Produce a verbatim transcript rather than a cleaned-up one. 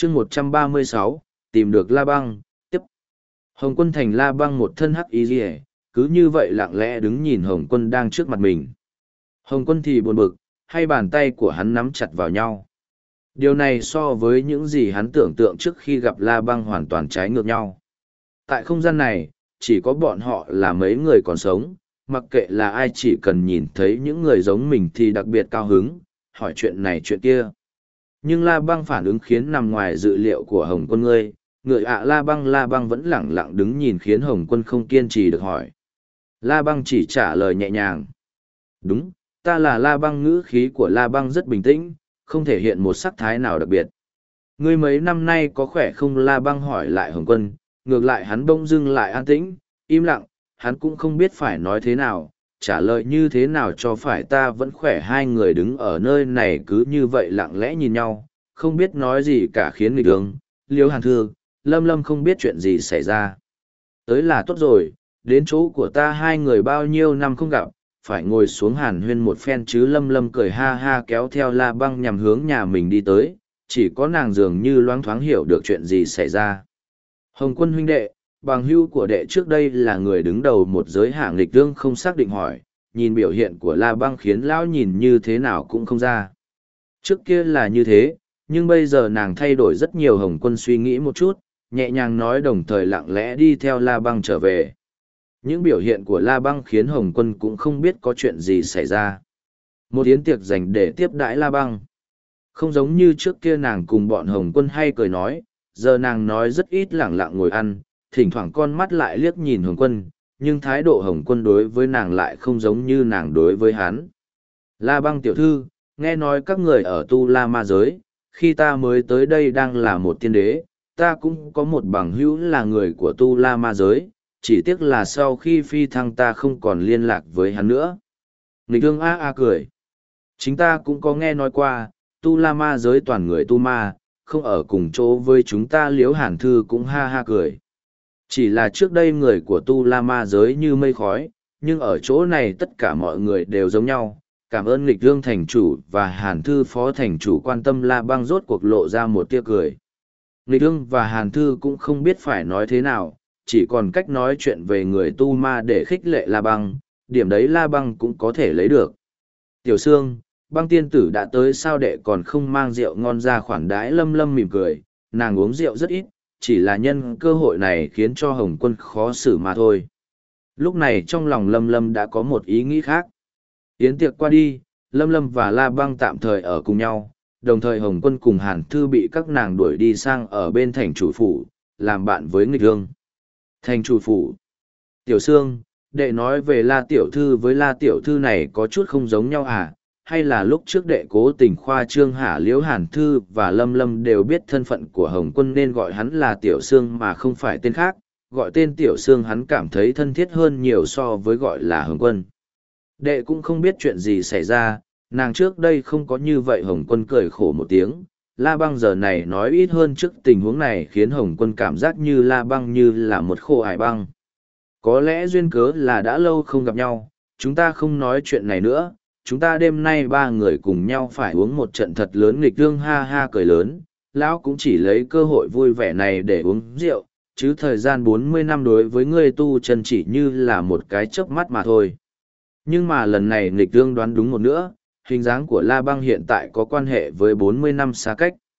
chương một trăm ba mươi sáu, tìm được La Băng, tiếp. Hồng Quân thành La Băng một thân hắc y rìa, cứ như vậy lặng lẽ đứng nhìn Hồng Quân đang trước mặt mình. Hồng Quân thì buồn bực, hai bàn tay của hắn nắm chặt vào nhau. Điều này so với những gì hắn tưởng tượng trước khi gặp La Băng hoàn toàn trái ngược nhau. Tại không gian này, chỉ có bọn họ là mấy người còn sống, mặc kệ là ai chỉ cần nhìn thấy những người giống mình thì đặc biệt cao hứng, hỏi chuyện này chuyện kia. Nhưng La Băng phản ứng khiến nằm ngoài dự liệu của Hồng Quân ngươi, người ạ La Băng La Băng vẫn lẳng lặng đứng nhìn khiến Hồng Quân không kiên trì được hỏi. La Băng chỉ trả lời nhẹ nhàng. Đúng, ta là La Băng. Ngữ khí của La Băng rất bình tĩnh, không thể hiện một sắc thái nào đặc biệt. Ngươi mấy năm nay có khỏe không? La Băng hỏi lại Hồng Quân, ngược lại hắn bỗng dưng lại an tĩnh, im lặng, hắn cũng không biết phải nói thế nào, trả lời như thế nào cho phải. Ta vẫn khỏe. Hai người đứng ở nơi này cứ như vậy lặng lẽ nhìn nhau, không biết nói gì cả khiến nghịch hướng, Liễu Hàn Thư, Lâm Lâm không biết chuyện gì xảy ra. Tới là tốt rồi, đến chỗ của ta hai người bao nhiêu năm không gặp, phải ngồi xuống hàn huyên một phen chứ. Lâm Lâm cười ha ha kéo theo La Băng nhằm hướng nhà mình đi tới, chỉ có nàng dường như loáng thoáng hiểu được chuyện gì xảy ra. Hồng Quân huynh đệ, bằng hữu của đệ trước đây là người đứng đầu một giới hạng nghịch tương không xác định hỏi, nhìn biểu hiện của La Băng khiến lão nhìn như thế nào cũng không ra. Trước kia là như thế, nhưng bây giờ nàng thay đổi rất nhiều. Hồng Quân suy nghĩ một chút, nhẹ nhàng nói đồng thời lặng lẽ đi theo La Băng trở về. Những biểu hiện của La Băng khiến Hồng Quân cũng không biết có chuyện gì xảy ra. Một yến tiệc dành để tiếp đãi La Băng. Không giống như trước kia nàng cùng bọn Hồng Quân hay cười nói, giờ nàng nói rất ít, lẳng lặng ngồi ăn, thỉnh thoảng con mắt lại liếc nhìn Hồng Quân, nhưng thái độ Hồng Quân đối với nàng lại không giống như nàng đối với hắn. La Băng tiểu thư, nghe nói các người ở Tu La Ma giới, khi ta mới tới đây đang là một tiên đế, ta cũng có một bằng hữu là người của Tu La Ma giới, chỉ tiếc là sau khi phi thăng ta không còn liên lạc với hắn nữa. Nghịch Ương a a cười. Chính ta cũng có nghe nói qua, Tu La Ma giới toàn người tu ma, không ở cùng chỗ với chúng ta. Liễu Hàn Thư cũng ha ha cười. Chỉ là trước đây người của Tu La Ma giới như mây khói, nhưng ở chỗ này tất cả mọi người đều giống nhau. Cảm ơn Nghịch Ương thành chủ và Hàn Thư phó thành chủ quan tâm. La Băng rốt cuộc lộ ra một tia cười. Nghịch Ương và Hàn Thư cũng không biết phải nói thế nào, chỉ còn cách nói chuyện về người tu ma để khích lệ La Băng, điểm đấy La Băng cũng có thể lấy được. Tiểu Sương, Băng tiên tử đã tới sao đệ còn không mang rượu ngon ra khoản đãi? Lâm Lâm mỉm cười, nàng uống rượu rất ít, chỉ là nhân cơ hội này khiến cho Hồng Quân khó xử mà thôi. Lúc này trong lòng Lâm Lâm đã có một ý nghĩ khác. Yến tiệc qua đi, Lâm Lâm và La Băng tạm thời ở cùng nhau, đồng thời Hồng Quân cùng Hàn Thư bị các nàng đuổi đi sang ở bên thành chủ phủ, làm bạn với Nghịch Ương. Thành chủ phủ. Tiểu Sương, đệ nói về La Tiểu Thư với La Tiểu Thư này có chút không giống nhau à? Hay là lúc trước đệ cố tình khoa trương hả? Liễu Hàn Thư và Lâm Lâm đều biết thân phận của Hồng Quân nên gọi hắn là Tiểu Sương mà không phải tên khác, gọi tên Tiểu Sương hắn cảm thấy thân thiết hơn nhiều so với gọi là Hồng Quân. Đệ cũng không biết chuyện gì xảy ra, nàng trước đây không có như vậy. Hồng Quân cười khổ một tiếng. La Băng giờ này nói ít hơn trước tình huống này khiến Hồng Quân cảm giác như La Băng như là một khô ải băng. Có lẽ duyên cớ là đã lâu không gặp nhau, chúng ta không nói chuyện này nữa, chúng ta đêm nay ba người cùng nhau phải uống một trận thật lớn. Nghịch Ương ha ha cười lớn, lão cũng chỉ lấy cơ hội vui vẻ này để uống rượu, chứ thời gian bốn mươi năm đối với ngươi tu chân chỉ như là một cái chớp mắt mà thôi. Nhưng mà lần này Nghịch Ương đoán đúng một nữa, hình dáng của La Băng hiện tại có quan hệ với bốn mươi năm xa cách.